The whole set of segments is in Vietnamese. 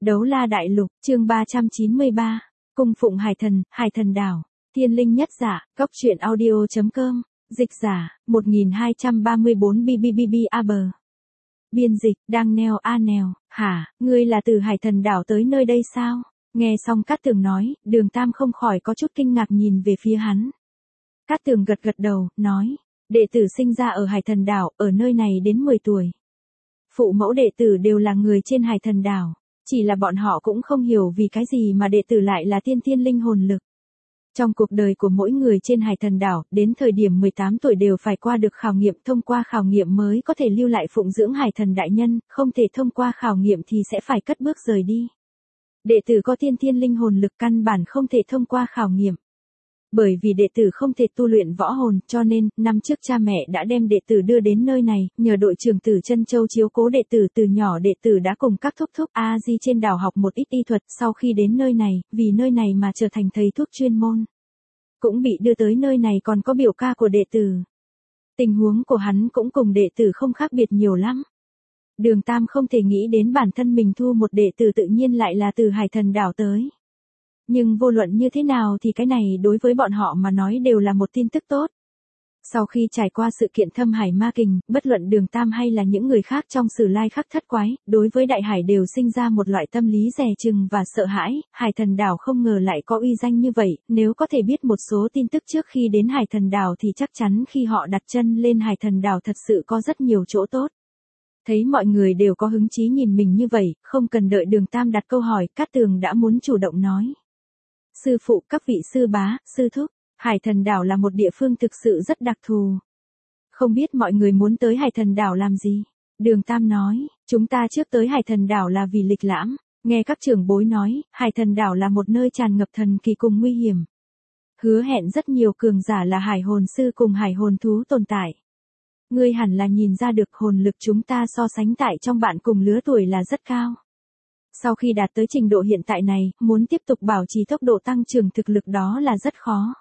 Đấu La Đại Lục, chương 393. Cung phụng Hải Thần Đảo. Thiên linh nhất giả, góc truyện audio.com. Dịch giả, 1234 BBBB. Biên dịch, đang neo a nèo. Hả, ngươi là từ Hải Thần Đảo tới nơi đây sao? Nghe xong Cát Tường nói, Đường Tam không khỏi có chút kinh ngạc nhìn về phía hắn. Cát Tường gật gật đầu, nói. Đệ tử sinh ra ở Hải Thần Đảo, ở nơi này đến 10 tuổi. Phụ mẫu đệ tử đều là người trên Hải Thần Đảo. Chỉ là bọn họ cũng không hiểu vì cái gì mà đệ tử lại là tiên thiên linh hồn lực. Trong cuộc đời của mỗi người trên Hải Thần Đảo, đến thời điểm 18 tuổi đều phải qua được khảo nghiệm, thông qua khảo nghiệm mới có thể lưu lại phụng dưỡng Hải Thần Đại Nhân, không thể thông qua khảo nghiệm thì sẽ phải cất bước rời đi. Đệ tử có tiên thiên linh hồn lực căn bản không thể thông qua khảo nghiệm. Bởi vì đệ tử không thể tu luyện võ hồn, cho nên, năm trước cha mẹ đã đem đệ tử đưa đến nơi này, nhờ đội trưởng Tử Chân Châu chiếu cố đệ tử từ nhỏ đệ tử đã cùng các thúc thúc A-di trên đảo học một ít y thuật, sau khi đến nơi này, vì nơi này mà trở thành thầy thuốc chuyên môn. Cũng bị đưa tới nơi này còn có biểu ca của đệ tử. Tình huống của hắn cũng cùng đệ tử không khác biệt nhiều lắm. Đường Tam không thể nghĩ đến bản thân mình thu một đệ tử tự nhiên lại là từ Hải Thần Đảo tới. Nhưng vô luận như thế nào thì cái này đối với bọn họ mà nói đều là một tin tức tốt. Sau khi trải qua sự kiện Thâm Hải Ma Kình, bất luận Đường Tam hay là những người khác trong Sử Lai Khắc Thất Quái, đối với Đại Hải đều sinh ra một loại tâm lý dè chừng và sợ hãi. Hải Thần Đảo không ngờ lại có uy danh như vậy, nếu có thể biết một số tin tức trước khi đến Hải Thần Đảo thì chắc chắn khi họ đặt chân lên Hải Thần Đảo thật sự có rất nhiều chỗ tốt. Thấy mọi người đều có hứng chí nhìn mình như vậy, không cần đợi Đường Tam đặt câu hỏi, Cát Tường đã muốn chủ động nói. Sư phụ, các vị sư bá, sư thúc, Hải Thần Đảo là một địa phương thực sự rất đặc thù. Không biết mọi người muốn tới Hải Thần Đảo làm gì? Đường Tam nói, chúng ta trước tới Hải Thần Đảo là vì lịch lãm. Nghe các trưởng bối nói, Hải Thần Đảo là một nơi tràn ngập thần kỳ cùng nguy hiểm. Hứa hẹn rất nhiều cường giả là hải hồn sư cùng hải hồn thú tồn tại. Ngươi hẳn là nhìn ra được hồn lực chúng ta so sánh tại trong bạn cùng lứa tuổi là rất cao. Sau khi đạt tới trình độ hiện tại này, muốn tiếp tục bảo trì tốc độ tăng trưởng thực lực đó là rất khó.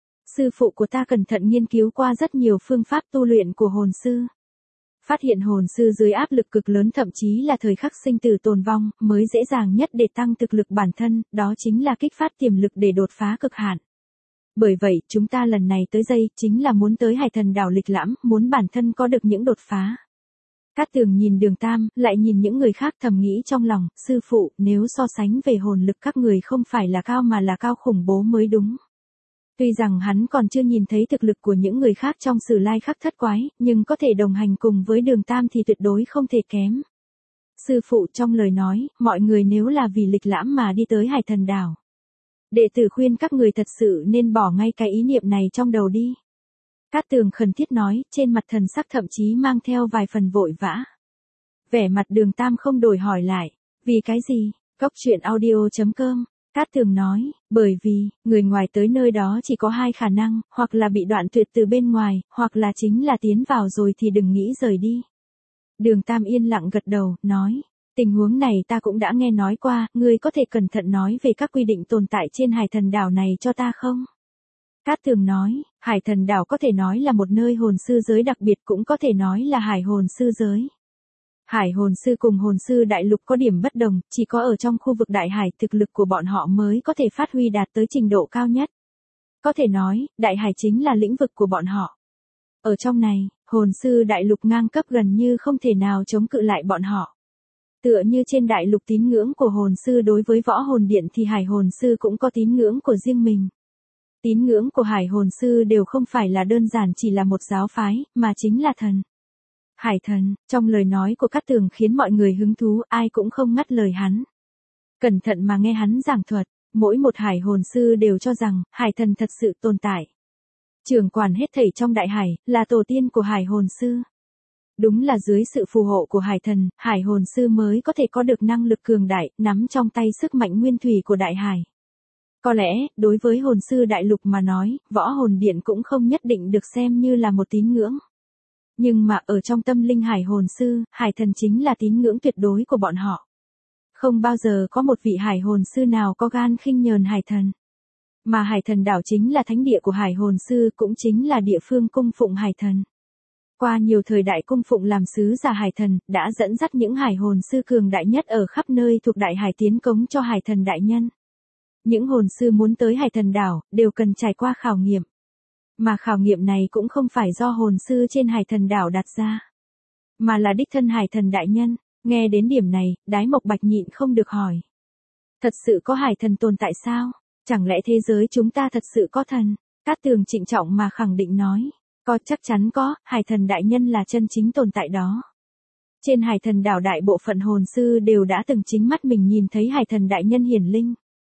Sư phụ của ta cẩn thận nghiên cứu qua rất nhiều phương pháp tu luyện của hồn sư. Phát hiện hồn sư dưới áp lực cực lớn thậm chí là thời khắc sinh tử tồn vong, mới dễ dàng nhất để tăng thực lực bản thân, đó chính là kích phát tiềm lực để đột phá cực hạn. Bởi vậy, chúng ta lần này tới đây, chính là muốn tới Hải Thần Đảo lịch lãm, muốn bản thân có được những đột phá. Cát Tường nhìn Đường Tam, lại nhìn những người khác thầm nghĩ trong lòng, sư phụ, nếu so sánh về hồn lực các người không phải là cao mà là cao khủng bố mới đúng. Tuy rằng hắn còn chưa nhìn thấy thực lực của những người khác trong Sử Lai Khắc Thất Quái, nhưng có thể đồng hành cùng với Đường Tam thì tuyệt đối không thể kém. Sư phụ trong lời nói, mọi người nếu là vì lịch lãm mà đi tới Hải Thần Đảo. Đệ tử khuyên các người thật sự nên bỏ ngay cái ý niệm này trong đầu đi. Cát Tường khẩn thiết nói, trên mặt thần sắc thậm chí mang theo vài phần vội vã. Vẻ mặt Đường Tam không đổi hỏi lại, vì cái gì? Góc truyện audio.com. Cát Tường nói, bởi vì, người ngoài tới nơi đó chỉ có hai khả năng, hoặc là bị đoạn tuyệt từ bên ngoài, hoặc là chính là tiến vào rồi thì đừng nghĩ rời đi. Đường Tam yên lặng gật đầu, nói, tình huống này ta cũng đã nghe nói qua, ngươi có thể cẩn thận nói về các quy định tồn tại trên Hải Thần Đảo này cho ta không? Cát Tường nói, Hải Thần Đảo có thể nói là một nơi hồn sư giới đặc biệt cũng có thể nói là hải hồn sư giới. Hải hồn sư cùng hồn sư đại lục có điểm bất đồng, chỉ có ở trong khu vực đại hải thực lực của bọn họ mới có thể phát huy đạt tới trình độ cao nhất. Có thể nói, đại hải chính là lĩnh vực của bọn họ. Ở trong này, hồn sư đại lục ngang cấp gần như không thể nào chống cự lại bọn họ. Tựa như trên đại lục tín ngưỡng của hồn sư đối với võ hồn điện thì hải hồn sư cũng có tín ngưỡng của riêng mình. Tín ngưỡng của hải hồn sư đều không phải là đơn giản chỉ là một giáo phái, mà chính là thần. Hải thần, trong lời nói của Cát Tường khiến mọi người hứng thú, ai cũng không ngắt lời hắn. Cẩn thận mà nghe hắn giảng thuật, mỗi một hải hồn sư đều cho rằng, hải thần thật sự tồn tại. Trưởng quản hết thảy trong đại hải, là tổ tiên của hải hồn sư. Đúng là dưới sự phù hộ của hải thần, hải hồn sư mới có thể có được năng lực cường đại, nắm trong tay sức mạnh nguyên thủy của đại hải. Có lẽ, đối với hồn sư đại lục mà nói, võ hồn điện cũng không nhất định được xem như là một tín ngưỡng. Nhưng mà ở trong tâm linh hải hồn sư, hải thần chính là tín ngưỡng tuyệt đối của bọn họ. Không bao giờ có một vị hải hồn sư nào có gan khinh nhờn hải thần. Mà Hải Thần Đảo chính là thánh địa của hải hồn sư, cũng chính là địa phương cung phụng hải thần. Qua nhiều thời đại cung phụng làm sứ giả hải thần, đã dẫn dắt những hải hồn sư cường đại nhất ở khắp nơi thuộc đại hải tiến cống cho hải thần đại nhân. Những hồn sư muốn tới hải thần đảo, đều cần trải qua khảo nghiệm. Mà khảo nghiệm này cũng không phải do hồn sư trên hải thần đảo đặt ra, mà là đích thân hải thần đại nhân. Nghe đến điểm này, Đái Mộc Bạch nhịn không được hỏi. Thật sự có hải thần tồn tại sao? Chẳng lẽ thế giới chúng ta thật sự có thần? Cát Tường trịnh trọng mà khẳng định nói. Có, chắc chắn có, hải thần đại nhân là chân chính tồn tại đó. Trên hải thần đảo đại bộ phận hồn sư đều đã từng chính mắt mình nhìn thấy hải thần đại nhân hiển linh.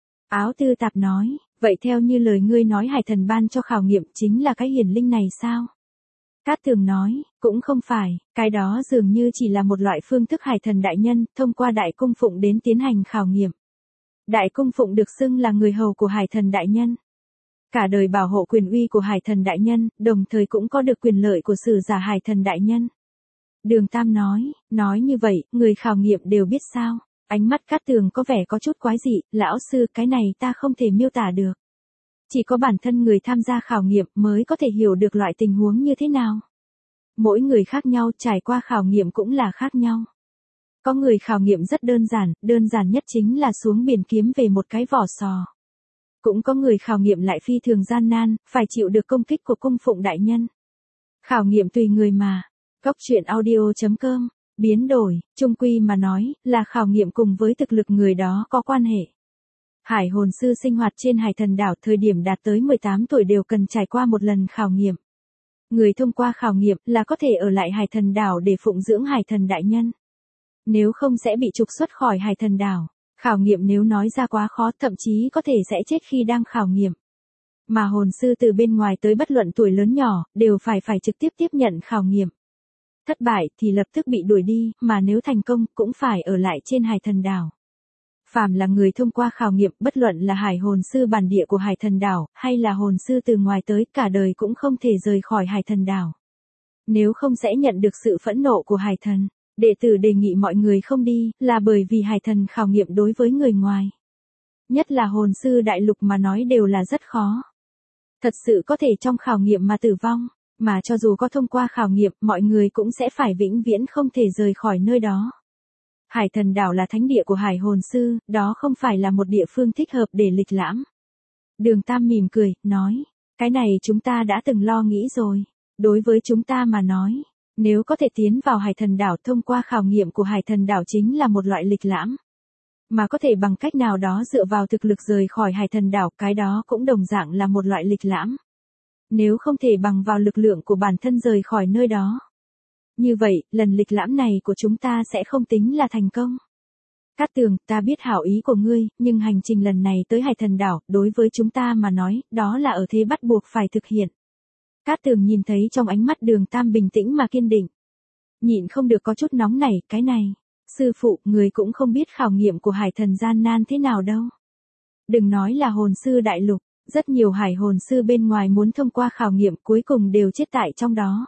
Áo Tư Tạp nói, vậy theo như lời ngươi nói hải thần ban cho khảo nghiệm chính là cái hiển linh này sao? Cát Tường nói, cũng không phải, cái đó dường như chỉ là một loại phương thức hải thần đại nhân, thông qua đại cung phụng đến tiến hành khảo nghiệm. Đại cung phụng được xưng là người hầu của hải thần đại nhân. Cả đời bảo hộ quyền uy của hải thần đại nhân, đồng thời cũng có được quyền lợi của sử giả hải thần đại nhân. Đường Tam nói như vậy, người khảo nghiệm đều biết sao? Ánh mắt Cát Tường có vẻ có chút quái dị, lão sư, cái này ta không thể miêu tả được. Chỉ có bản thân người tham gia khảo nghiệm mới có thể hiểu được loại tình huống như thế nào. Mỗi người khác nhau, trải qua khảo nghiệm cũng là khác nhau. Có người khảo nghiệm rất đơn giản nhất chính là xuống biển kiếm về một cái vỏ sò. Cũng có người khảo nghiệm lại phi thường gian nan, phải chịu được công kích của cung phụng đại nhân. Khảo nghiệm tùy người mà. Góc truyện audio.com, biến đổi, chung quy mà nói, là khảo nghiệm cùng với thực lực người đó có quan hệ. Hải hồn sư sinh hoạt trên hải thần đảo thời điểm đạt tới 18 tuổi đều cần trải qua một lần khảo nghiệm. Người thông qua khảo nghiệm là có thể ở lại hải thần đảo để phụng dưỡng hải thần đại nhân. Nếu không sẽ bị trục xuất khỏi hải thần đảo. Khảo nghiệm nếu nói ra quá khó, thậm chí có thể sẽ chết khi đang khảo nghiệm. Mà hồn sư từ bên ngoài tới bất luận tuổi lớn nhỏ, đều phải trực tiếp tiếp nhận khảo nghiệm. Thất bại thì lập tức bị đuổi đi, mà nếu thành công cũng phải ở lại trên hải thần đảo. Phàm là người thông qua khảo nghiệm, bất luận là hải hồn sư bản địa của hải thần đảo, hay là hồn sư từ ngoài tới, cả đời cũng không thể rời khỏi hải thần đảo. Nếu không sẽ nhận được sự phẫn nộ của hải thần. Đệ tử đề nghị mọi người không đi, là bởi vì hải thần khảo nghiệm đối với người ngoài. Nhất là hồn sư đại lục mà nói đều là rất khó. Thật sự có thể trong khảo nghiệm mà tử vong, mà cho dù có thông qua khảo nghiệm, mọi người cũng sẽ phải vĩnh viễn không thể rời khỏi nơi đó. Hải thần đảo là thánh địa của hải hồn sư, đó không phải là một địa phương thích hợp để lịch lãm. Đường Tam mỉm cười, nói, cái này chúng ta đã từng lo nghĩ rồi. Đối với chúng ta mà nói, nếu có thể tiến vào hải thần đảo thông qua khảo nghiệm của hải thần đảo chính là một loại lịch lãm. Mà có thể bằng cách nào đó dựa vào thực lực rời khỏi hải thần đảo, cái đó cũng đồng dạng là một loại lịch lãm. Nếu không thể bằng vào lực lượng của bản thân rời khỏi nơi đó. Như vậy, lần lịch lãm này của chúng ta sẽ không tính là thành công. Cát Tường, ta biết hảo ý của ngươi, nhưng hành trình lần này tới hải thần đảo, đối với chúng ta mà nói, đó là ở thế bắt buộc phải thực hiện. Cát Tường nhìn thấy trong ánh mắt Đường Tam bình tĩnh mà kiên định. Nhịn không được có chút nóng nảy, cái này. Sư phụ, người cũng không biết khảo nghiệm của hải thần gian nan thế nào đâu. Đừng nói là hồn sư đại lục, rất nhiều hải hồn sư bên ngoài muốn thông qua khảo nghiệm cuối cùng đều chết tại trong đó.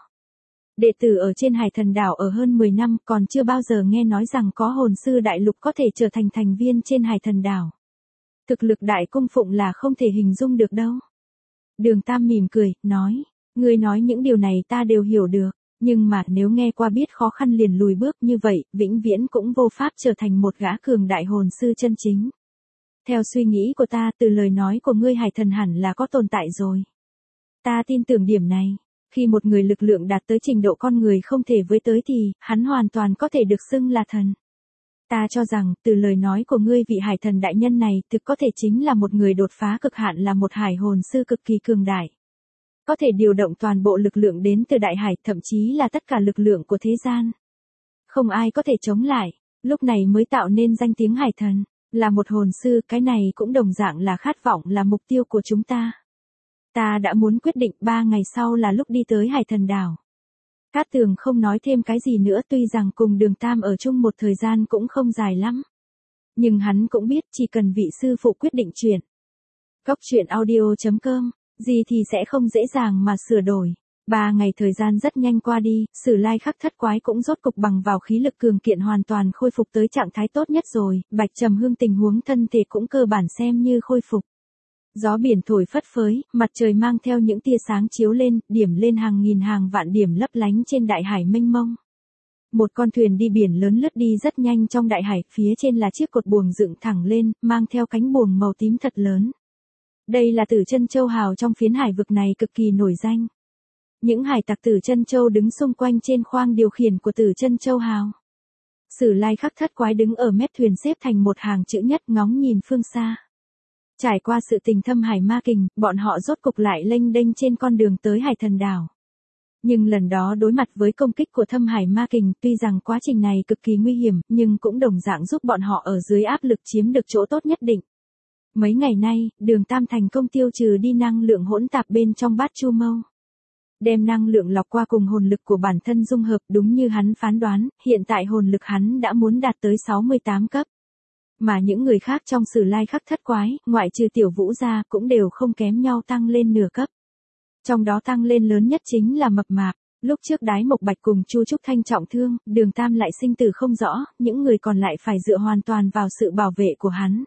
Đệ tử ở trên hải thần đảo ở hơn 10 năm còn chưa bao giờ nghe nói rằng có hồn sư đại lục có thể trở thành thành viên trên hải thần đảo. Thực lực đại cung phụng là không thể hình dung được đâu. Đường Tam mỉm cười, nói, ngươi nói những điều này ta đều hiểu được, nhưng mà nếu nghe qua biết khó khăn liền lùi bước như vậy, vĩnh viễn cũng vô pháp trở thành một gã cường đại hồn sư chân chính. Theo suy nghĩ của ta, từ lời nói của ngươi hải thần hẳn là có tồn tại rồi. Ta tin tưởng điểm này. Khi một người lực lượng đạt tới trình độ con người không thể với tới thì, hắn hoàn toàn có thể được xưng là thần. Ta cho rằng, từ lời nói của ngươi vị hải thần đại nhân này thực có thể chính là một người đột phá cực hạn, là một hải hồn sư cực kỳ cường đại. Có thể điều động toàn bộ lực lượng đến từ đại hải, thậm chí là tất cả lực lượng của thế gian. Không ai có thể chống lại, lúc này mới tạo nên danh tiếng hải thần. Là một hồn sư, cái này cũng đồng dạng là khát vọng, là mục tiêu của chúng ta. Ta đã muốn quyết định 3 ngày sau là lúc đi tới hải thần đảo. Cát Tường không nói thêm cái gì nữa, tuy rằng cùng Đường Tam ở chung một thời gian cũng không dài lắm. Nhưng hắn cũng biết chỉ cần vị sư phụ quyết định chuyện. Góc truyện audio.com, gì thì sẽ không dễ dàng mà sửa đổi. 3 ngày thời gian rất nhanh qua đi, Sử Lai Khắc thất quái cũng rốt cục bằng vào khí lực cường kiện hoàn toàn khôi phục tới trạng thái tốt nhất rồi, Bạch Trầm Hương tình huống thân thể cũng cơ bản xem như khôi phục. Gió biển thổi phất phới, mặt trời mang theo những tia sáng chiếu lên, điểm lên hàng nghìn hàng vạn điểm lấp lánh trên đại hải mênh mông. Một con thuyền đi biển lớn lướt đi rất nhanh trong đại hải, phía trên là chiếc cột buồm dựng thẳng lên, mang theo cánh buồm màu tím thật lớn. Đây là Tử Chân Châu hào trong phiến hải vực này cực kỳ nổi danh. Những hải tặc Tử Chân Châu đứng xung quanh trên khoang điều khiển của Tử Chân Châu hào. Sử Lai Khắc Thất Quái đứng ở mép thuyền xếp thành một hàng chữ nhất ngóng nhìn phương xa. Trải qua sự tình Thâm Hải Ma Kình, bọn họ rốt cục lại lênh đênh trên con đường tới Hải Thần Đảo. Nhưng lần đó đối mặt với công kích của Thâm Hải Ma Kình, tuy rằng quá trình này cực kỳ nguy hiểm, nhưng cũng đồng dạng giúp bọn họ ở dưới áp lực chiếm được chỗ tốt nhất định. Mấy ngày nay, Đường Tam thành công tiêu trừ đi năng lượng hỗn tạp bên trong bát chu mâu. Đem năng lượng lọc qua cùng hồn lực của bản thân dung hợp, đúng như hắn phán đoán, hiện tại hồn lực hắn đã muốn đạt tới 68 cấp. Mà những người khác trong Sử Lai Khắc Thất Quái, ngoại trừ Tiểu Vũ ra, cũng đều không kém nhau tăng lên nửa cấp. Trong đó tăng lên lớn nhất chính là Mập Mạp. Lúc trước Đái Mộc Bạch cùng Chu Trúc Thanh trọng thương, Đường Tam lại sinh tử không rõ, những người còn lại phải dựa hoàn toàn vào sự bảo vệ của hắn.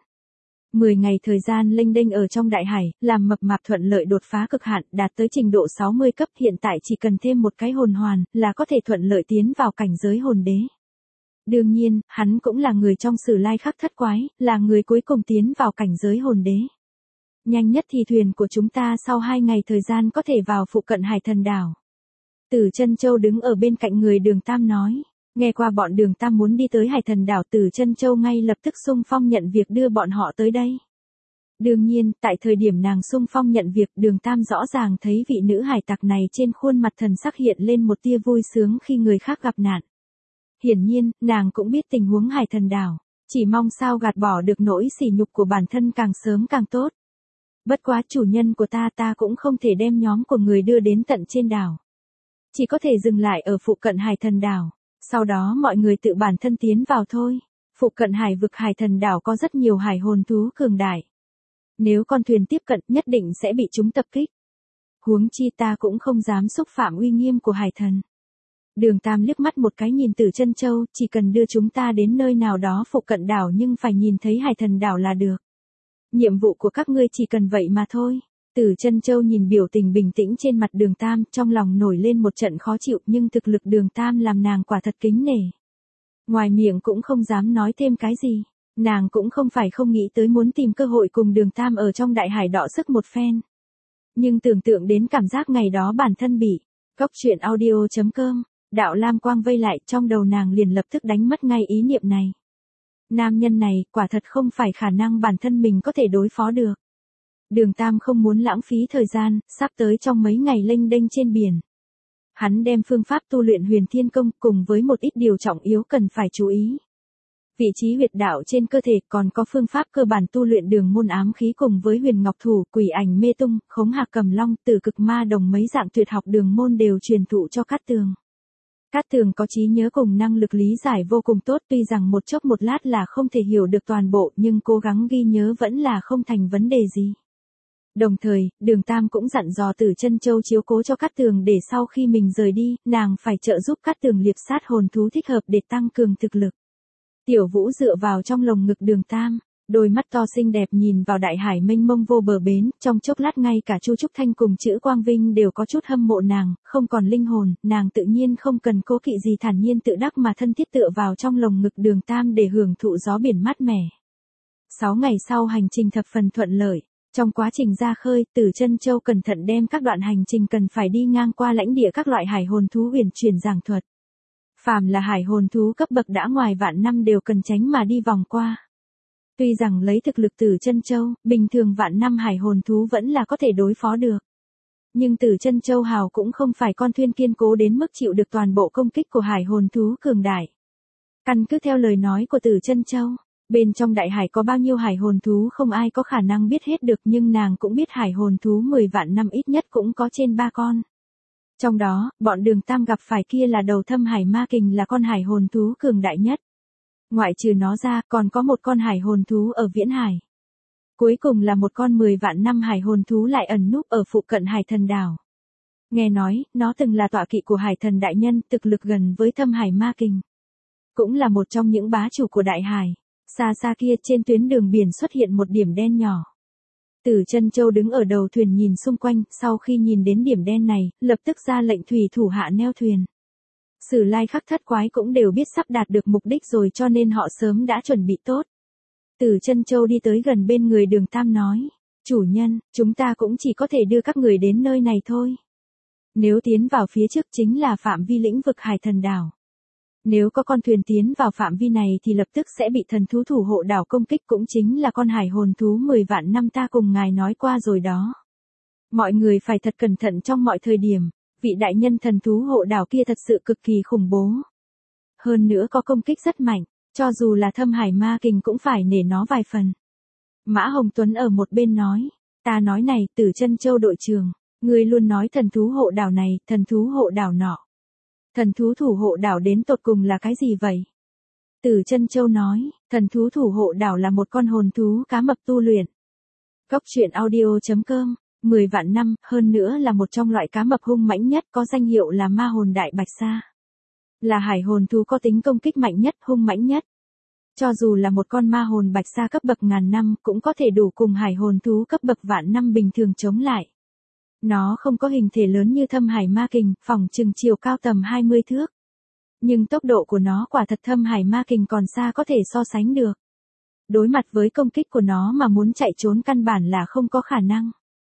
10 ngày thời gian lênh đênh ở trong đại hải, làm Mập Mạp thuận lợi đột phá cực hạn, đạt tới trình độ 60 cấp, hiện tại chỉ cần thêm một cái hồn hoàn, là có thể thuận lợi tiến vào cảnh giới hồn đế. Đương nhiên, hắn cũng là người trong Sử Lai Khắc Thất Quái, là người cuối cùng tiến vào cảnh giới hồn đế. Nhanh nhất thì thuyền của chúng ta sau 2 ngày thời gian có thể vào phụ cận Hải Thần Đảo. Tử Chân Châu đứng ở bên cạnh người Đường Tam nói. Nghe qua bọn Đường Tam muốn đi tới Hải Thần Đảo, Tử Chân Châu ngay lập tức xung phong nhận việc đưa bọn họ tới đây. Đương nhiên, tại thời điểm nàng xung phong nhận việc, Đường Tam rõ ràng thấy vị nữ hải tặc này trên khuôn mặt thần sắc hiện lên một tia vui sướng khi người khác gặp nạn. Hiển nhiên, nàng cũng biết tình huống Hải Thần Đảo, chỉ mong sao gạt bỏ được nỗi sỉ nhục của bản thân càng sớm càng tốt. Bất quá chủ nhân của ta cũng không thể đem nhóm của người đưa đến tận trên đảo. Chỉ có thể dừng lại ở phụ cận Hải Thần Đảo, sau đó mọi người tự bản thân tiến vào thôi. Phụ cận hải vực Hải Thần Đảo có rất nhiều hải hồn thú cường đại. Nếu con thuyền tiếp cận nhất định sẽ bị chúng tập kích. Huống chi ta cũng không dám xúc phạm uy nghiêm của Hải Thần. Đường Tam liếc mắt một cái nhìn Tử Chân Châu, chỉ cần đưa chúng ta đến nơi nào đó phụ cận đảo nhưng phải nhìn thấy Hải Thần Đảo là được. Nhiệm vụ của các ngươi chỉ cần vậy mà thôi. Tử Chân Châu nhìn biểu tình bình tĩnh trên mặt Đường Tam, trong lòng nổi lên một trận khó chịu, nhưng thực lực Đường Tam làm nàng quả thật kính nể. Ngoài miệng cũng không dám nói thêm cái gì. Nàng cũng không phải không nghĩ tới muốn tìm cơ hội cùng Đường Tam ở trong đại hải đọ sức một phen. Nhưng tưởng tượng đến cảm giác ngày đó bản thân bị Goctruyện.audio.com, đạo lam quang vây lại, trong đầu nàng liền lập tức đánh mất ngay ý niệm này. Nam nhân này, quả thật không phải khả năng bản thân mình có thể đối phó được. Đường Tam không muốn lãng phí thời gian, sắp tới trong mấy ngày lênh đênh trên biển. Hắn đem phương pháp tu luyện Huyền Thiên Công cùng với một ít điều trọng yếu cần phải chú ý. Vị trí huyệt đạo trên cơ thể, còn có phương pháp cơ bản tu luyện đường môn ám khí cùng với Huyền Ngọc Thủ, Quỷ Ảnh Mê Tung, Khống Hạc Cầm Long, Tử Cực Ma Đồng mấy dạng tuyệt học đường môn đều truyền thụ cho Cát Tường. Cát Tường có trí nhớ cùng năng lực lý giải vô cùng tốt, tuy rằng một chốc một lát là không thể hiểu được toàn bộ, nhưng cố gắng ghi nhớ vẫn là không thành vấn đề gì. Đồng thời, Đường Tam cũng dặn dò Tử Chân Châu chiếu cố cho Cát Tường để sau khi mình rời đi, nàng phải trợ giúp Cát Tường liệp sát hồn thú thích hợp để tăng cường thực lực. Tiểu Vũ dựa vào trong lồng ngực Đường Tam, đôi mắt to xinh đẹp nhìn vào đại hải mênh mông vô bờ bến, trong chốc lát ngay cả Chu Trúc Thanh cùng Chữ Quang Vinh đều có chút hâm mộ nàng, không còn linh hồn, nàng tự nhiên không cần cố kỵ gì, thản nhiên tự đắc mà thân thiết tựa vào trong lồng ngực Đường Tam để hưởng thụ gió biển mát mẻ. 6 ngày sau hành trình thập phần thuận lợi. Trong quá trình ra khơi, Tử Chân Châu cẩn thận đem các đoạn hành trình cần phải đi ngang qua lãnh địa các loại hải hồn thú huyền truyền giảng thuật. Phàm là hải hồn thú cấp bậc đã ngoài vạn năm đều cần tránh mà đi vòng qua. Tuy rằng lấy thực lực Tử Chân Châu, bình thường vạn năm hải hồn thú vẫn là có thể đối phó được. Nhưng Tử Chân Châu hào cũng không phải con thuyền kiên cố đến mức chịu được toàn bộ công kích của hải hồn thú cường đại. Căn cứ theo lời nói của Tử Chân Châu, bên trong đại hải có bao nhiêu hải hồn thú không ai có khả năng biết hết được, nhưng nàng cũng biết hải hồn thú 10 vạn năm ít nhất cũng có trên 3 con. Trong đó, bọn Đường Tam gặp phải kia là đầu Thâm Hải Ma Kình là con hải hồn thú cường đại nhất. Ngoại trừ nó ra, còn có một con hải hồn thú ở Viễn Hải. Cuối cùng là một con 10 vạn năm hải hồn thú lại ẩn núp ở phụ cận Hải Thần Đảo. Nghe nói, nó từng là tọa kỵ của Hải Thần đại nhân, thực lực gần với Thâm Hải Ma Kình. Cũng là một trong những bá chủ của đại hải. Xa xa kia trên tuyến đường biển xuất hiện một điểm đen nhỏ. Tử Chân Châu đứng ở đầu thuyền nhìn xung quanh, sau khi nhìn đến điểm đen này, lập tức ra lệnh thủy thủ hạ neo thuyền. Sử Lai Khắc Thất Quái cũng đều biết sắp đạt được mục đích rồi cho nên họ sớm đã chuẩn bị tốt. Tử Chân Châu đi tới gần bên người Đường Tam nói, chủ nhân, chúng ta cũng chỉ có thể đưa các người đến nơi này thôi. Nếu tiến vào phía trước chính là phạm vi lĩnh vực Hải Thần Đảo. Nếu có con thuyền tiến vào phạm vi này thì lập tức sẽ bị thần thú thủ hộ đảo công kích, cũng chính là con hải hồn thú 10 vạn năm ta cùng ngài nói qua rồi đó. Mọi người phải thật cẩn thận trong mọi thời điểm, vị đại nhân thần thú hộ đảo kia thật sự cực kỳ khủng bố. Hơn nữa có công kích rất mạnh, cho dù là Thâm Hải Ma Kình cũng phải nể nó vài phần. Mã Hồng Tuấn ở một bên nói, ta nói này, Tử Chân Châu đội trưởng, ngươi luôn nói thần thú hộ đảo này, thần thú hộ đảo nọ. Thần thú thủ hộ đảo đến tột cùng là cái gì vậy? Tử Chân Châu nói, thần thú thủ hộ đảo là một con hồn thú cá mập tu luyện. Cốc truyện audio.com, 10 vạn năm, hơn nữa là một trong loại cá mập hung mãnh nhất, có danh hiệu là ma hồn đại bạch sa. Là hải hồn thú có tính công kích mạnh nhất, hung mãnh nhất. Cho dù là một con ma hồn bạch sa cấp bậc ngàn năm cũng có thể đủ cùng hải hồn thú cấp bậc vạn năm bình thường chống lại. Nó không có hình thể lớn như Thâm Hải Ma Kình, phỏng chừng chiều cao tầm 20 thước. Nhưng tốc độ của nó quả thật Thâm Hải Ma Kình còn xa có thể so sánh được. Đối mặt với công kích của nó mà muốn chạy trốn căn bản là không có khả năng.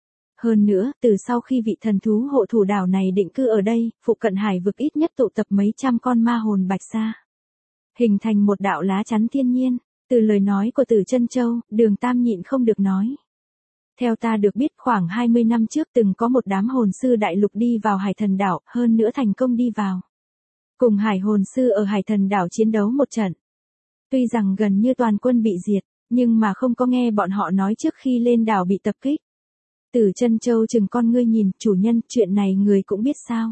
Hơn nữa, từ sau khi vị thần thú hộ thủ đảo này định cư ở đây, phụ cận hải vực ít nhất tụ tập mấy trăm con ma hồn bạch sa. Hình thành một đạo lá chắn thiên nhiên. Từ lời nói của Tử Chân Châu, Đường Tam nhịn không được nói. Theo ta được biết khoảng 20 năm trước từng có một đám hồn sư đại lục đi vào Hải Thần Đảo, hơn nữa thành công đi vào. Cùng hải hồn sư ở Hải Thần Đảo chiến đấu một trận. Tuy rằng gần như toàn quân bị diệt, nhưng mà không có nghe bọn họ nói trước khi lên đảo bị tập kích. Tử Chân Châu chừng con ngươi nhìn, chủ nhân, chuyện này người cũng biết sao.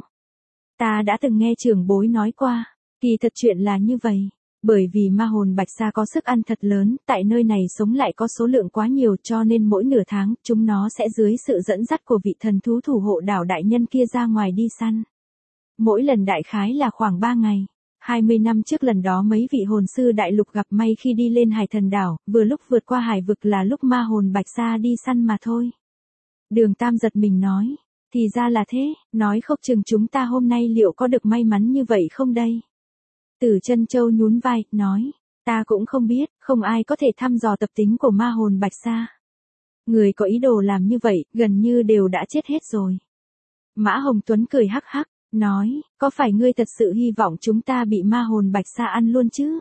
Ta đã từng nghe trưởng bối nói qua, kỳ thật chuyện là như vậy. Bởi vì ma hồn bạch sa có sức ăn thật lớn, tại nơi này sống lại có số lượng quá nhiều cho nên mỗi nửa tháng, chúng nó sẽ dưới sự dẫn dắt của vị thần thú thủ hộ đảo đại nhân kia ra ngoài đi săn. Mỗi lần đại khái là khoảng 3 ngày. 20 năm trước lần đó mấy vị hồn sư đại lục gặp may khi đi lên Hải Thần Đảo, vừa lúc vượt qua hải vực là lúc ma hồn bạch sa đi săn mà thôi. Đường Tam giật mình nói, thì ra là thế, nói không chừng chúng ta hôm nay liệu có được may mắn như vậy không đây? Tử Chân Châu nhún vai, nói, ta cũng không biết, không ai có thể thăm dò tập tính của ma hồn bạch sa. Người có ý đồ làm như vậy, gần như đều đã chết hết rồi. Mã Hồng Tuấn cười hắc hắc, nói, có phải ngươi thật sự hy vọng chúng ta bị ma hồn bạch sa ăn luôn chứ?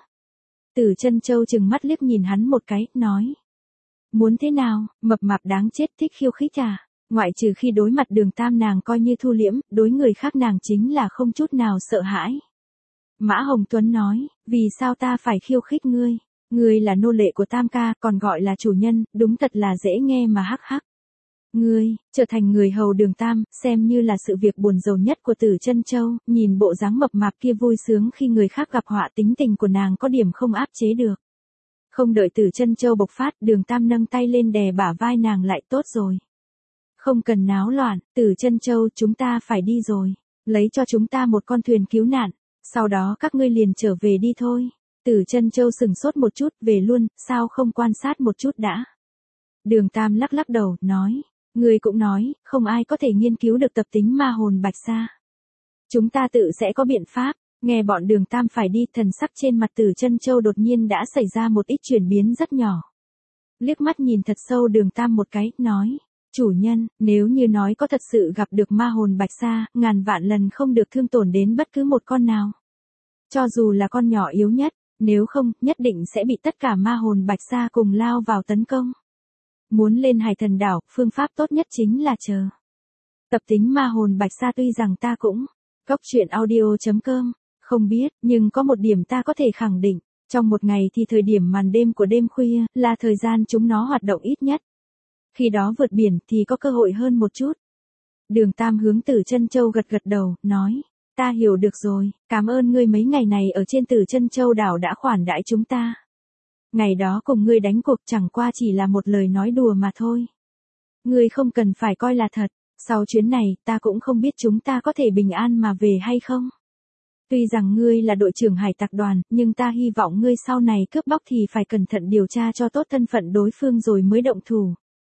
Tử Chân Châu chừng mắt liếc nhìn hắn một cái, nói, muốn thế nào, mập mạp đáng chết thích khiêu khích à? Ngoại trừ khi đối mặt Đường Tam nàng coi như thu liễm, đối người khác nàng chính là không chút nào sợ hãi. Mã Hồng Tuấn nói, vì sao ta phải khiêu khích ngươi? Ngươi là nô lệ của Tam ca, còn gọi là chủ nhân, đúng thật là dễ nghe mà hắc hắc. Ngươi, trở thành người hầu Đường Tam, xem như là sự việc buồn rầu nhất của Tử Chân Châu, nhìn bộ dáng mập mạp kia vui sướng khi người khác gặp họa, tính tình của nàng có điểm không áp chế được. Không đợi Tử Chân Châu bộc phát, Đường Tam nâng tay lên đè bả vai nàng lại, tốt rồi. Không cần náo loạn, Tử Chân Châu, chúng ta phải đi rồi. Lấy cho chúng ta một con thuyền cứu nạn. Sau đó các ngươi liền trở về đi thôi. Tử Chân Châu sừng sốt một chút, về luôn, sao không quan sát một chút đã? Đường Tam lắc lắc đầu, nói, ngươi cũng nói, không ai có thể nghiên cứu được tập tính ma hồn bạch sa. Chúng ta tự sẽ có biện pháp. Nghe bọn Đường Tam phải đi, thần sắc trên mặt Tử Chân Châu đột nhiên đã xảy ra một ít chuyển biến rất nhỏ. Liếc mắt nhìn thật sâu Đường Tam một cái, nói, chủ nhân, nếu như nói có thật sự gặp được ma hồn bạch sa, ngàn vạn lần không được thương tổn đến bất cứ một con nào. Cho dù là con nhỏ yếu nhất, nếu không, nhất định sẽ bị tất cả ma hồn bạch sa cùng lao vào tấn công. Muốn lên Hải Thần Đảo, phương pháp tốt nhất chính là chờ. Tập tính ma hồn bạch sa tuy rằng ta cũng, cốc truyện audio.com, không biết, nhưng có một điểm ta có thể khẳng định, trong một ngày thì thời điểm màn đêm của đêm khuya, là thời gian chúng nó hoạt động ít nhất. Khi đó vượt biển thì có cơ hội hơn một chút. Đường Tam hướng Tử Chân Châu gật gật đầu, nói, ta hiểu được rồi, cảm ơn ngươi mấy ngày này ở trên Tử Chân Châu đảo đã khoản đãi chúng ta. Ngày đó cùng ngươi đánh cuộc chẳng qua chỉ là một lời nói đùa mà thôi. Ngươi không cần phải coi là thật, sau chuyến này ta cũng không biết chúng ta có thể bình an mà về hay không. Tuy rằng ngươi là đội trưởng hải tặc đoàn, nhưng ta hy vọng ngươi sau này cướp bóc thì phải cẩn thận điều tra cho tốt thân phận đối phương rồi mới động thủ.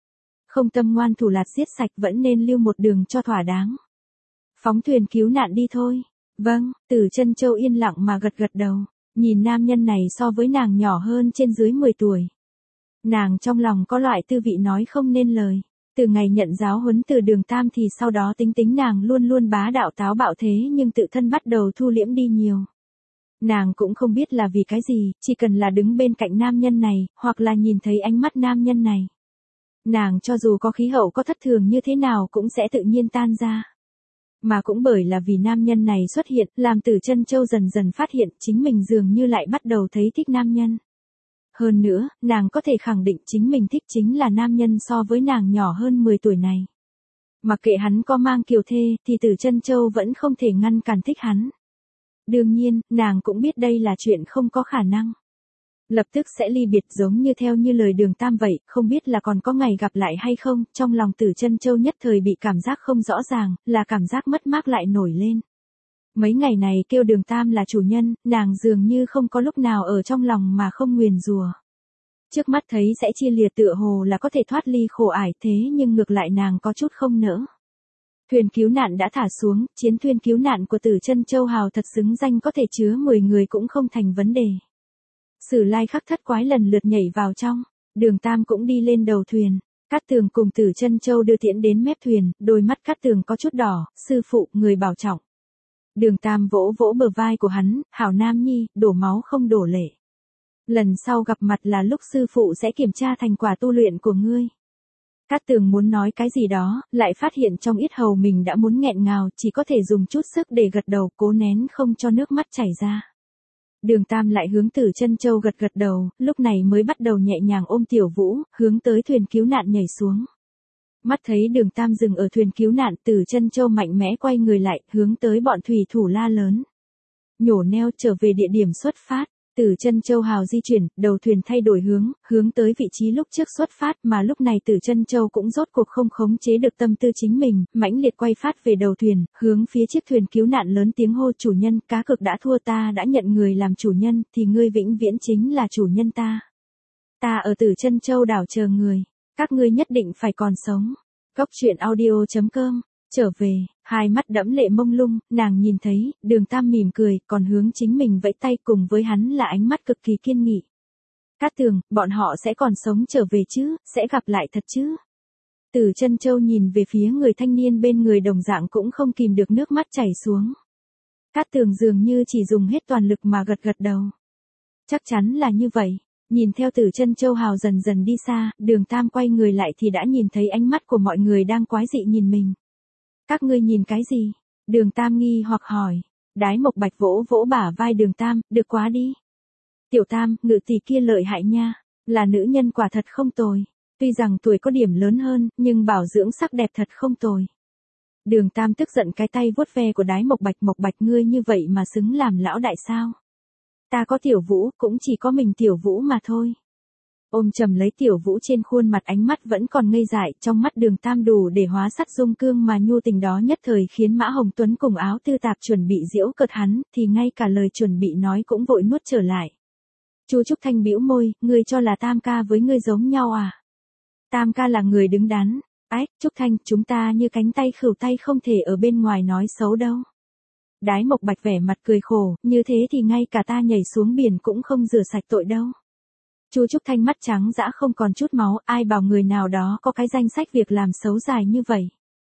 Không tâm ngoan thủ lạt giết sạch vẫn nên lưu một đường cho thỏa đáng. Phóng thuyền cứu nạn đi thôi. Vâng, Tử Chân Châu yên lặng mà gật gật đầu, nhìn nam nhân này so với nàng nhỏ hơn trên dưới 10 tuổi. Nàng trong lòng có loại tư vị nói không nên lời. Từ ngày nhận giáo huấn từ Đường Tam thì sau đó tính tính nàng luôn luôn bá đạo táo bạo thế nhưng tự thân bắt đầu thu liễm đi nhiều. Nàng cũng không biết là vì cái gì, chỉ cần là đứng bên cạnh nam nhân này, hoặc là nhìn thấy ánh mắt nam nhân này. Nàng cho dù có khí hậu có thất thường như thế nào cũng sẽ tự nhiên tan ra. Mà cũng bởi là vì nam nhân này xuất hiện, làm Tử Chân Châu dần dần phát hiện chính mình dường như lại bắt đầu thấy thích nam nhân. Hơn nữa, nàng có thể khẳng định chính mình thích chính là nam nhân so với nàng nhỏ hơn 10 tuổi này. Mặc kệ hắn có mang kiều thê, thì Tử Chân Châu vẫn không thể ngăn cản thích hắn. Đương nhiên, nàng cũng biết đây là chuyện không có khả năng. Lập tức sẽ ly biệt giống như theo như lời Đường Tam vậy, không biết là còn có ngày gặp lại hay không, trong lòng Tử Chân Châu nhất thời bị cảm giác không rõ ràng, là cảm giác mất mát lại nổi lên. Mấy ngày này kêu Đường Tam là chủ nhân, nàng dường như không có lúc nào ở trong lòng mà không nguyền rủa. Trước mắt thấy sẽ chia lìa tựa hồ là có thể thoát ly khổ ải thế nhưng ngược lại nàng có chút không nỡ. Thuyền cứu nạn đã thả xuống, chiến thuyền cứu nạn của Tử Chân Châu hào thật xứng danh có thể chứa 10 người cũng không thành vấn đề. Sử Lai Khắc thất quái lần lượt nhảy vào trong, Đường Tam cũng đi lên đầu thuyền. Cát Tường cùng Tử Chân Châu đưa tiễn đến mép thuyền, đôi mắt Cát Tường có chút đỏ, sư phụ, người bảo trọng. Đường Tam vỗ vỗ bờ vai của hắn, hảo nam nhi, đổ máu không đổ lệ. Lần sau gặp mặt là lúc sư phụ sẽ kiểm tra thành quả tu luyện của ngươi. Cát Tường muốn nói cái gì đó, lại phát hiện trong yết hầu mình đã muốn nghẹn ngào, chỉ có thể dùng chút sức để gật đầu, cố nén không cho nước mắt chảy ra. Đường Tam lại hướng Tử Chân Châu gật gật đầu, lúc này mới bắt đầu nhẹ nhàng ôm Tiểu Vũ, hướng tới thuyền cứu nạn nhảy xuống. Mắt thấy Đường Tam dừng ở thuyền cứu nạn, Tử Chân Châu mạnh mẽ quay người lại, hướng tới bọn thủy thủ la lớn. Nhổ neo trở về địa điểm xuất phát. Tử Chân Châu hào di chuyển, đầu thuyền thay đổi hướng tới vị trí lúc trước xuất phát mà lúc này Tử Chân Châu cũng rốt cuộc không khống chế được tâm tư chính mình, mãnh liệt quay phát về đầu thuyền, hướng phía chiếc thuyền cứu nạn lớn tiếng hô chủ nhân, cá cược đã thua ta đã nhận người làm chủ nhân, thì ngươi vĩnh viễn chính là chủ nhân ta. Ta ở Tử Chân Châu đảo chờ người, các ngươi nhất định phải còn sống. Góc truyện audio.com Trở về, hai mắt đẫm lệ mông lung, nàng nhìn thấy, Đường Tam mỉm cười, còn hướng chính mình vẫy tay cùng với hắn là ánh mắt cực kỳ kiên nghị. Cát Tường, bọn họ sẽ còn sống trở về chứ, sẽ gặp lại thật chứ. Tử Chân Châu nhìn về phía người thanh niên bên người đồng dạng cũng không kìm được nước mắt chảy xuống. Cát Tường dường như chỉ dùng hết toàn lực mà gật gật đầu. Chắc chắn là như vậy. Nhìn theo Tử Chân Châu hào dần dần đi xa, Đường Tam quay người lại thì đã nhìn thấy ánh mắt của mọi người đang quái dị nhìn mình. Các ngươi nhìn cái gì? Đường Tam nghi hoặc hỏi. Đái Mộc Bạch vỗ vỗ bả vai Đường Tam, được quá đi. Tiểu Tam, ngự tỷ kia lợi hại nha, là nữ nhân quả thật không tồi. Tuy rằng tuổi có điểm lớn hơn, nhưng bảo dưỡng sắc đẹp thật không tồi. Đường Tam tức giận cái tay vuốt ve của Đái Mộc Bạch ngươi như vậy mà xứng làm lão đại sao? Ta có Tiểu Vũ, cũng chỉ có mình Tiểu Vũ mà thôi. Ôm chầm lấy Tiểu Vũ trên khuôn mặt ánh mắt vẫn còn ngây dại, trong mắt Đường Tam đủ để hóa sắt dung cương mà nhu tình đó nhất thời khiến Mã Hồng Tuấn cùng Áo Tư Tạp chuẩn bị giễu cợt hắn, thì ngay cả lời chuẩn bị nói cũng vội nuốt trở lại. Chu Trúc Thanh bĩu môi, ngươi cho là Tam ca với ngươi giống nhau à? Tam ca là người đứng đắn. Ách, Trúc Thanh, chúng ta như cánh tay khửu tay không thể ở bên ngoài nói xấu đâu. Đái Mộc Bạch vẻ mặt cười khổ, như thế thì ngay cả ta nhảy xuống biển cũng không rửa sạch tội đâu. Chu Trúc Thanh mắt trắng dã không còn chút máu, ai bảo người nào đó có cái danh sách việc làm xấu dài như vậy.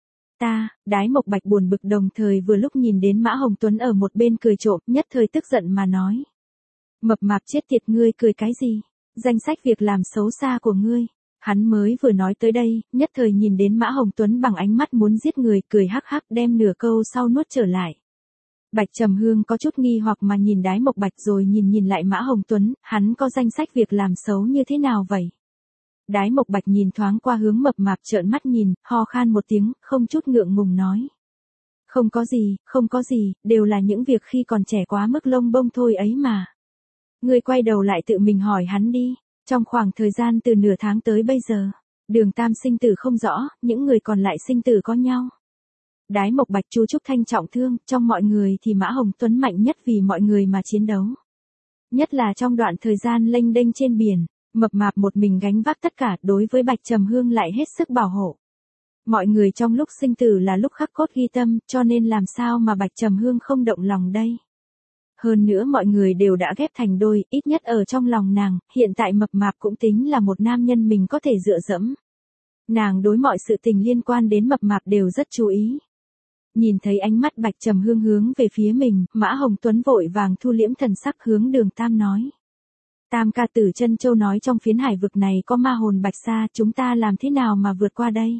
Đái Mộc Bạch buồn bực đồng thời vừa lúc nhìn đến Mã Hồng Tuấn ở một bên cười trộm, nhất thời tức giận mà nói. Mập mạp chết tiệt ngươi cười cái gì? Danh sách việc làm xấu xa của ngươi. Hắn mới vừa nói tới đây, nhất thời nhìn đến Mã Hồng Tuấn bằng ánh mắt muốn giết người, cười hắc hắc đem nửa câu sau nuốt trở lại. Bạch Trầm Hương có chút nghi hoặc mà nhìn Đái Mộc Bạch rồi nhìn lại Mã Hồng Tuấn, hắn có danh sách việc làm xấu như thế nào vậy? Đái Mộc Bạch nhìn thoáng qua hướng mập mạp trợn mắt nhìn, ho khan một tiếng, không chút ngượng ngùng nói. Không có gì, đều là những việc khi còn trẻ quá mức lông bông thôi ấy mà. Ngươi quay đầu lại tự mình hỏi hắn đi, trong khoảng thời gian từ nửa tháng tới bây giờ, Đường Tam sinh tử không rõ, những người còn lại sinh tử có nhau. Đái Mộc Bạch Chu Trúc Thanh trọng thương, trong mọi người thì Mã Hồng Tuấn mạnh nhất vì mọi người mà chiến đấu. Nhất là trong đoạn thời gian lênh đênh trên biển, Mập mạp một mình gánh vác tất cả, đối với Bạch Trầm Hương lại hết sức bảo hộ. Mọi người trong lúc sinh tử là lúc khắc cốt ghi tâm, cho nên làm sao mà Bạch Trầm Hương không động lòng đây. Hơn nữa mọi người đều đã ghép thành đôi, ít nhất ở trong lòng nàng, hiện tại mập mạp cũng tính là một nam nhân mình có thể dựa dẫm. Nàng đối mọi sự tình liên quan đến mập mạp đều rất chú ý. Nhìn thấy ánh mắt Bạch Trầm Hương hướng về phía mình, Mã Hồng Tuấn vội vàng thu liễm thần sắc hướng Đường Tam nói. Tam ca tử Chân Châu nói trong phiến hải vực này có ma hồn bạch sa, chúng ta làm thế nào mà vượt qua đây?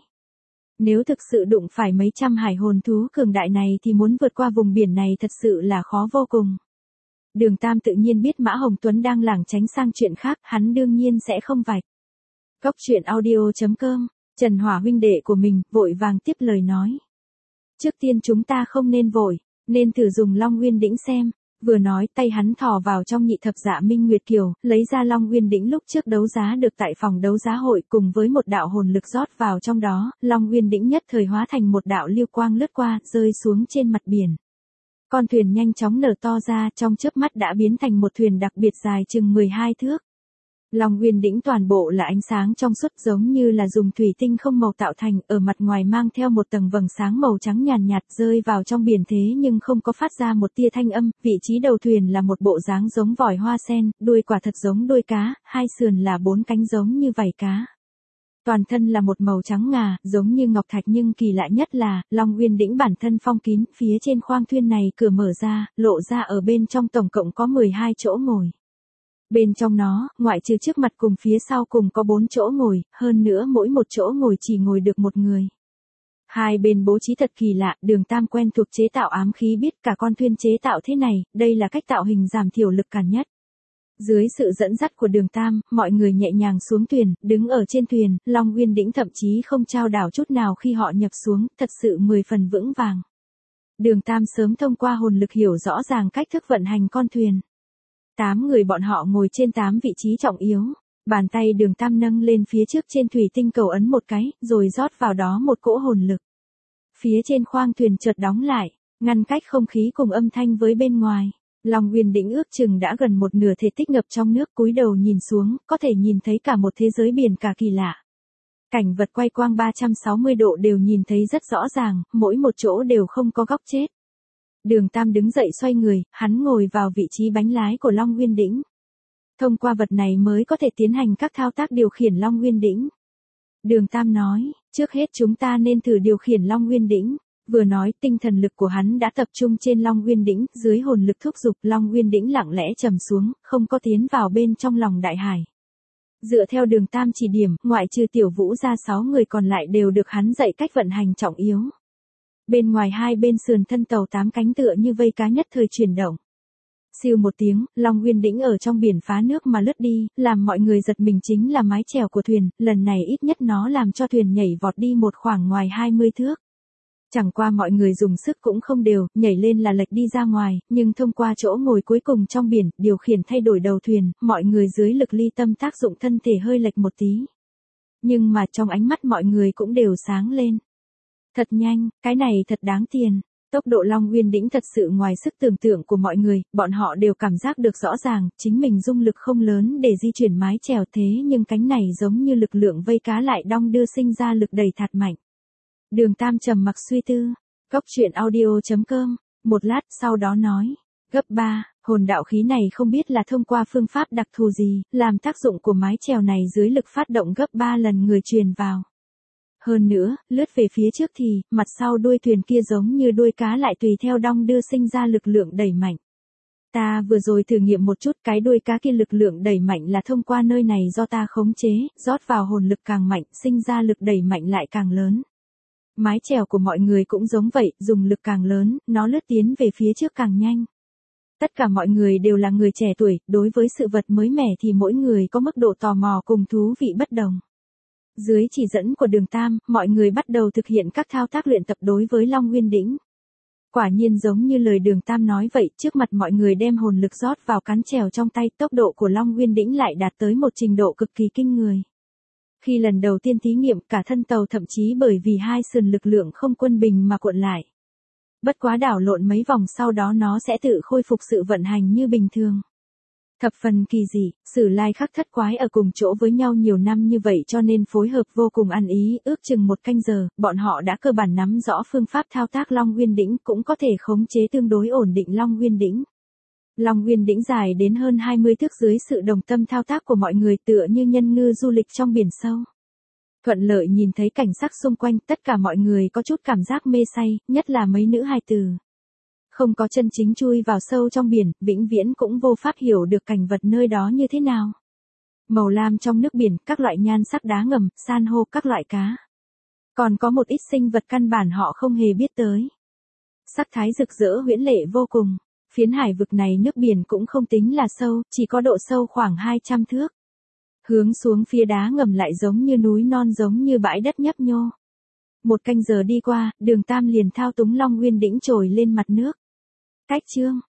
Nếu thực sự đụng phải mấy trăm hải hồn thú cường đại này thì muốn vượt qua vùng biển này thật sự là khó vô cùng. Đường Tam tự nhiên biết Mã Hồng Tuấn đang lảng tránh sang chuyện khác, hắn đương nhiên sẽ không vạch. Cốc truyện audio.com, Trần Hỏa huynh đệ của mình, vội vàng tiếp lời nói. Trước tiên chúng ta không nên vội, nên thử dùng Long Nguyên Đỉnh xem. Vừa nói tay hắn thò vào trong nhị thập dạ minh nguyệt kiều, lấy ra Long Nguyên Đỉnh lúc trước đấu giá được tại phòng đấu giá hội cùng với một đạo hồn lực rót vào trong đó, Long Nguyên Đỉnh nhất thời hóa thành một đạo lưu quang lướt qua, rơi xuống trên mặt biển. Con thuyền nhanh chóng nở to ra, trong chớp mắt đã biến thành một thuyền đặc biệt dài chừng 12 thước. Long Nguyên Đỉnh toàn bộ là ánh sáng trong suốt giống như là dùng thủy tinh không màu tạo thành, ở mặt ngoài mang theo một tầng vầng sáng màu trắng nhàn nhạt rơi vào trong biển thế nhưng không có phát ra một tia thanh âm, vị trí đầu thuyền là một bộ dáng giống vòi hoa sen, đuôi quả thật giống đuôi cá, hai sườn là 4 cánh giống như vảy cá. Toàn thân là một màu trắng ngà, giống như ngọc thạch nhưng kỳ lạ nhất là, Long Nguyên Đỉnh bản thân phong kín, phía trên khoang thuyền này cửa mở ra, lộ ra ở bên trong tổng cộng có 12 chỗ ngồi. Bên trong nó, ngoại trừ trước mặt cùng phía sau cùng có 4 chỗ ngồi, hơn nữa mỗi một chỗ ngồi chỉ ngồi được một người. Hai bên bố trí thật kỳ lạ, Đường Tam quen thuộc chế tạo ám khí biết cả con thuyền chế tạo thế này, đây là cách tạo hình giảm thiểu lực cản nhất. Dưới sự dẫn dắt của Đường Tam, mọi người nhẹ nhàng xuống thuyền, đứng ở trên thuyền, Long Nguyên Đỉnh thậm chí không chao đảo chút nào khi họ nhập xuống, thật sự 10 phần vững vàng. Đường Tam sớm thông qua hồn lực hiểu rõ ràng cách thức vận hành con thuyền. 8 người bọn họ ngồi trên 8 vị trí trọng yếu, bàn tay Đường Tam nâng lên phía trước trên thủy tinh cầu ấn một cái, rồi rót vào đó một cỗ hồn lực. Phía trên khoang thuyền chợt đóng lại, ngăn cách không khí cùng âm thanh với bên ngoài. Long Nguyên Đỉnh ước chừng đã gần một nửa thể tích ngập trong nước, cúi đầu nhìn xuống, có thể nhìn thấy cả một thế giới biển cả kỳ lạ. Cảnh vật quay quang 360 độ đều nhìn thấy rất rõ ràng, mỗi một chỗ đều không có góc chết. Đường Tam đứng dậy xoay người, hắn ngồi vào vị trí bánh lái của Long Nguyên Đỉnh. Thông qua vật này mới có thể tiến hành các thao tác điều khiển Long Nguyên Đỉnh. Đường Tam nói, trước hết chúng ta nên thử điều khiển Long Nguyên Đỉnh. Vừa nói, tinh thần lực của hắn đã tập trung trên Long Nguyên Đỉnh, dưới hồn lực thúc giục, Long Nguyên Đỉnh lặng lẽ trầm xuống, không có tiến vào bên trong lòng đại hải. Dựa theo Đường Tam chỉ điểm, ngoại trừ Tiểu Vũ ra 6 người còn lại đều được hắn dạy cách vận hành trọng yếu. Bên ngoài hai bên sườn thân tàu 8 cánh tựa như vây cá nhất thời chuyển động. Siêu một tiếng, Long Nguyên Đỉnh ở trong biển phá nước mà lướt đi, làm mọi người giật mình chính là mái chèo của thuyền, lần này ít nhất nó làm cho thuyền nhảy vọt đi một khoảng ngoài 20 thước. Chẳng qua mọi người dùng sức cũng không đều, nhảy lên là lệch đi ra ngoài, nhưng thông qua chỗ ngồi cuối cùng trong biển, điều khiển thay đổi đầu thuyền, mọi người dưới lực ly tâm tác dụng thân thể hơi lệch một tí. Nhưng mà trong ánh mắt mọi người cũng đều sáng lên. Thật nhanh, cái này thật đáng tiền. Tốc độ Long Nguyên Đỉnh thật sự ngoài sức tưởng tượng của mọi người, bọn họ đều cảm giác được rõ ràng, chính mình dung lực không lớn để di chuyển mái chèo thế nhưng cánh này giống như lực lượng vây cá lại đong đưa sinh ra lực đẩy thạt mạnh. Đường Tam trầm mặc suy tư, cốc truyện audio.com, một lát sau đó nói, gấp 3, hồn đạo khí này không biết là thông qua phương pháp đặc thù gì, làm tác dụng của mái chèo này dưới lực phát động gấp 3 lần người truyền vào. Hơn nữa, lướt về phía trước thì, mặt sau đuôi thuyền kia giống như đuôi cá lại tùy theo đong đưa sinh ra lực lượng đẩy mạnh. Ta vừa rồi thử nghiệm một chút cái đuôi cá kia lực lượng đẩy mạnh là thông qua nơi này do ta khống chế, rót vào hồn lực càng mạnh, sinh ra lực đẩy mạnh lại càng lớn. Mái chèo của mọi người cũng giống vậy, dùng lực càng lớn, nó lướt tiến về phía trước càng nhanh. Tất cả mọi người đều là người trẻ tuổi, đối với sự vật mới mẻ thì mỗi người có mức độ tò mò cùng thú vị bất đồng. Dưới chỉ dẫn của Đường Tam, mọi người bắt đầu thực hiện các thao tác luyện tập đối với Long Nguyên Đỉnh. Quả nhiên giống như lời Đường Tam nói vậy, trước mặt mọi người đem hồn lực rót vào cán chèo trong tay, tốc độ của Long Nguyên Đỉnh lại đạt tới một trình độ cực kỳ kinh người. Khi lần đầu tiên thí nghiệm, cả thân tàu thậm chí bởi vì hai sườn lực lượng không quân bình mà cuộn lại. Bất quá đảo lộn mấy vòng sau đó nó sẽ tự khôi phục sự vận hành như bình thường. Thập phần kỳ dị, Sử Lai Khắc thất quái ở cùng chỗ với nhau nhiều năm như vậy cho nên phối hợp vô cùng ăn ý, ước chừng 1 canh giờ, bọn họ đã cơ bản nắm rõ phương pháp thao tác Long Uyên Đỉnh, cũng có thể khống chế tương đối ổn định Long Uyên Đỉnh. Long Uyên Đỉnh dài đến hơn 20 thước dưới sự đồng tâm thao tác của mọi người tựa như nhân ngư du lịch trong biển sâu. Thuận lợi nhìn thấy cảnh sắc xung quanh, tất cả mọi người có chút cảm giác mê say, nhất là mấy nữ hài tử. Không có chân chính chui vào sâu trong biển, vĩnh viễn cũng vô pháp hiểu được cảnh vật nơi đó như thế nào. Màu lam trong nước biển, các loại nhan sắc đá ngầm, san hô, các loại cá. Còn có một ít sinh vật căn bản họ không hề biết tới. Sắc thái rực rỡ huyễn lệ vô cùng. Phiến hải vực này nước biển cũng không tính là sâu, chỉ có độ sâu khoảng 200 thước. Hướng xuống phía đá ngầm lại giống như núi non, giống như bãi đất nhấp nhô. 1 canh giờ đi qua, Đường Tam liền thao túng Long Uyên Đỉnh trồi lên mặt nước. Cách chương